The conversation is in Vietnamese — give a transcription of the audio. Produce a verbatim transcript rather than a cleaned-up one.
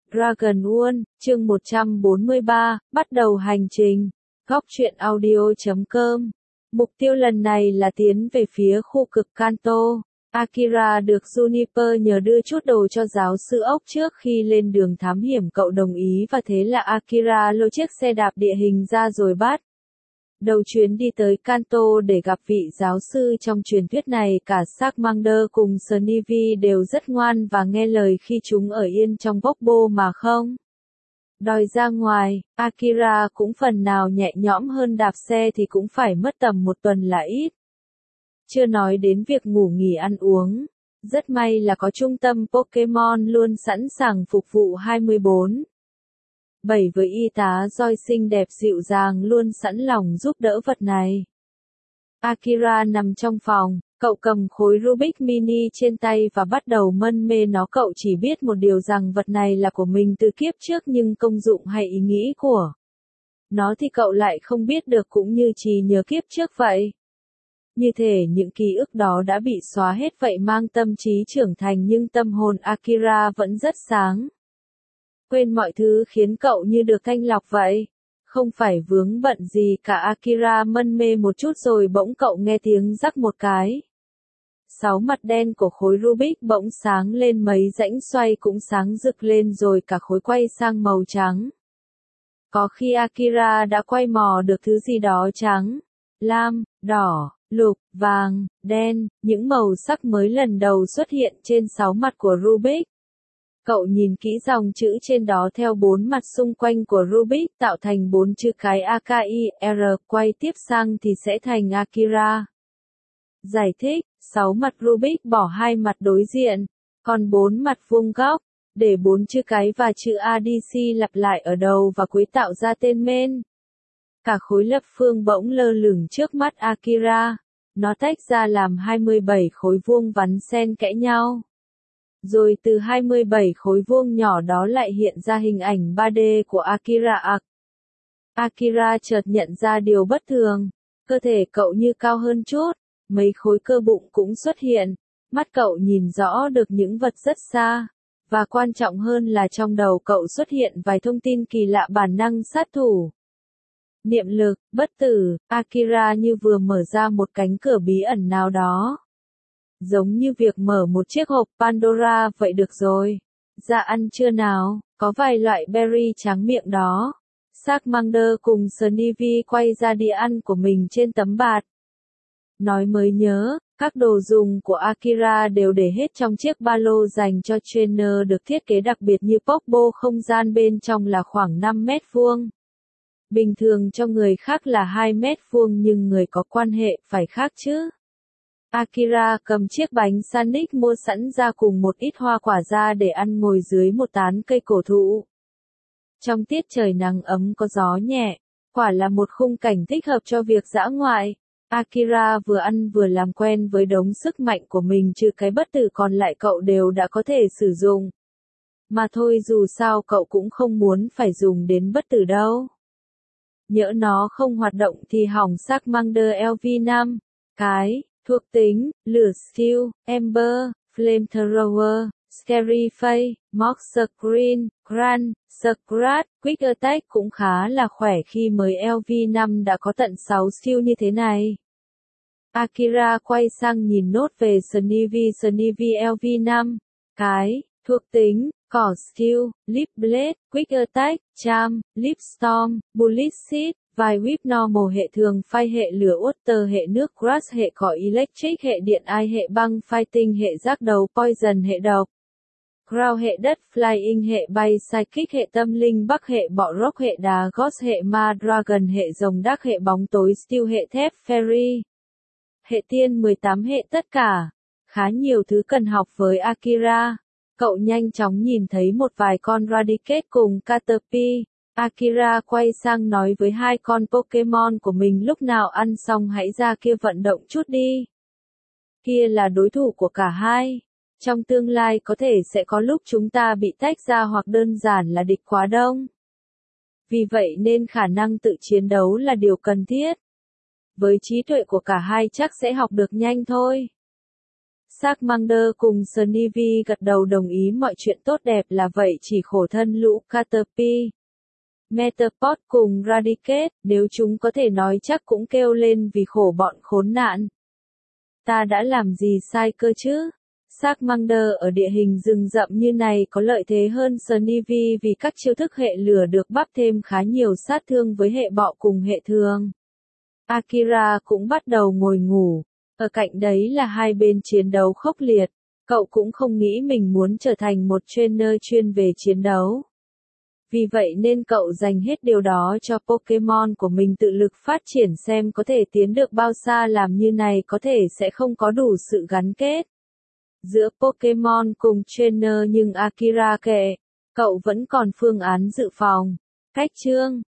Dragon World, chương một trăm bốn mươi ba, bắt đầu hành trình. Góc truyện audio chấm com. Mục tiêu lần này là tiến về phía khu cực Kanto. Akira được Juniper nhờ đưa chút đồ cho giáo sư ốc trước khi lên đường thám hiểm, cậu đồng ý và thế là Akira lôi chiếc xe đạp địa hình ra rồi bắt đầu chuyến đi tới Kanto để gặp vị giáo sư trong truyền thuyết này. Cả Charmander cùng Snivy đều rất ngoan và nghe lời khi chúng ở yên trong gốc bô mà không đòi ra ngoài. Akira cũng phần nào nhẹ nhõm hơn, đạp xe thì cũng phải mất tầm một tuần là ít. Chưa nói đến việc ngủ nghỉ ăn uống. Rất may là có trung tâm Pokemon luôn sẵn sàng phục vụ hai mươi bốn bảy với y tá Joy xinh đẹp dịu dàng luôn sẵn lòng giúp đỡ vật này. Akira nằm trong phòng, cậu cầm khối Rubik mini trên tay và bắt đầu mân mê nó. Cậu chỉ biết một điều rằng vật này là của mình từ kiếp trước, nhưng công dụng hay ý nghĩ của nó thì cậu lại không biết được, cũng như trí nhớ kiếp trước vậy. Như thể những ký ức đó đã bị xóa hết vậy. Mang tâm trí trưởng thành nhưng tâm hồn Akira vẫn rất sáng. Quên mọi thứ khiến cậu như được thanh lọc vậy. Không phải vướng bận gì cả. Akira mân mê một chút rồi bỗng cậu nghe tiếng rắc một cái. Sáu mặt đen của khối Rubik bỗng sáng lên, mấy rãnh xoay cũng sáng rực lên rồi cả khối quay sang màu trắng. Có khi Akira đã quay mò được thứ gì đó trắng, lam, đỏ, lục, vàng, đen, những màu sắc mới lần đầu xuất hiện trên sáu mặt của Rubik. Cậu nhìn kỹ dòng chữ trên đó theo bốn mặt xung quanh của Rubik tạo thành bốn chữ cái a ca i R, quay tiếp sang thì sẽ thành Akira. Giải thích, sáu mặt Rubik bỏ hai mặt đối diện, còn bốn mặt vuông góc, để bốn chữ cái và chữ a đê xê lặp lại ở đầu và cuối tạo ra tên main. Cả khối lập phương bỗng lơ lửng trước mắt Akira. Nó tách ra làm hai mươi bảy khối vuông vắn xen kẽ nhau. Rồi từ hai mươi bảy khối vuông nhỏ đó lại hiện ra hình ảnh ba D của Akira Arc. Akira chợt nhận ra điều bất thường. Cơ thể cậu như cao hơn chút, mấy khối cơ bụng cũng xuất hiện. Mắt cậu nhìn rõ được những vật rất xa. Và quan trọng hơn là trong đầu cậu xuất hiện vài thông tin kỳ lạ: bản năng sát thủ, niệm lực, bất tử. Akira như vừa mở ra một cánh cửa bí ẩn nào đó. Giống như việc mở một chiếc hộp Pandora vậy. Được rồi, ra ăn trưa nào, có vài loại berry tráng miệng đó. Charmander cùng Snivy quay ra đĩa ăn của mình trên tấm bạt. Nói mới nhớ, các đồ dùng của Akira đều để hết trong chiếc ba lô dành cho trainer được thiết kế đặc biệt như Popo. Không gian bên trong là khoảng năm mét vuông. Bình thường cho người khác là hai mét vuông nhưng người có quan hệ phải khác chứ. Akira cầm chiếc bánh sandwich mua sẵn ra cùng một ít hoa quả ra để ăn, ngồi dưới một tán cây cổ thụ. Trong tiết trời nắng ấm có gió nhẹ, quả là một khung cảnh thích hợp cho việc dã ngoại. Akira vừa ăn vừa làm quen với đống sức mạnh của mình, trừ cái bất tử còn lại cậu đều đã có thể sử dụng. Mà thôi, dù sao cậu cũng không muốn phải dùng đến bất tử đâu. Nhỡ nó không hoạt động thì hỏng. Charmander L V năm. Cái thuộc tính: lửa, steel, ember, flamethrower, scary face, mock screen, run, scratch, quick attack. Cũng khá là khỏe khi mới L V năm đã có tận sáu skill như thế này. Akira quay sang nhìn nốt về Snivy. Snivy L V năm. Cái thuộc tính: cỏ, steel, lip blade, quick attack, charm, lip storm, bullet seed, vài whip normal hệ thường, fire hệ lửa, water hệ nước, grass hệ cỏ, electric hệ điện, ice hệ băng, fighting hệ giác đầu, poison hệ độc, ground hệ đất, flying hệ bay, psychic hệ tâm linh, bắc hệ bọ, rock hệ đá, ghost hệ ma, dragon hệ rồng, dark hệ bóng tối, steel hệ thép, fairy hệ tiên, mười tám hệ tất cả. Khá nhiều thứ cần học với Akira. Cậu nhanh chóng nhìn thấy một vài con Raticate cùng Caterpie. Akira quay sang nói với hai con Pokemon của mình: lúc nào ăn xong hãy ra kia vận động chút đi. Kia là đối thủ của cả hai. Trong tương lai có thể sẽ có lúc chúng ta bị tách ra hoặc đơn giản là địch quá đông. Vì vậy nên khả năng tự chiến đấu là điều cần thiết. Với trí tuệ của cả hai chắc sẽ học được nhanh thôi. Charmander cùng Snivy gật đầu đồng ý mọi chuyện tốt đẹp là vậy, chỉ khổ thân lũ Caterpie. Metapod cùng Radicate, nếu chúng có thể nói chắc cũng kêu lên vì khổ bọn khốn nạn. Ta đã làm gì sai cơ chứ? Charmander ở địa hình rừng rậm như này có lợi thế hơn Snivy vì các chiêu thức hệ lửa được bắp thêm khá nhiều sát thương với hệ bọ cùng hệ thường. Akira cũng bắt đầu ngồi ngủ. Ở cạnh đấy là hai bên chiến đấu khốc liệt. Cậu cũng không nghĩ mình muốn trở thành một trainer chuyên về chiến đấu. Vì vậy nên cậu dành hết điều đó cho Pokemon của mình tự lực phát triển xem có thể tiến được bao xa, làm như này có thể sẽ không có đủ sự gắn kết giữa Pokemon cùng trainer, nhưng Akira kệ, cậu vẫn còn phương án dự phòng. Cách chương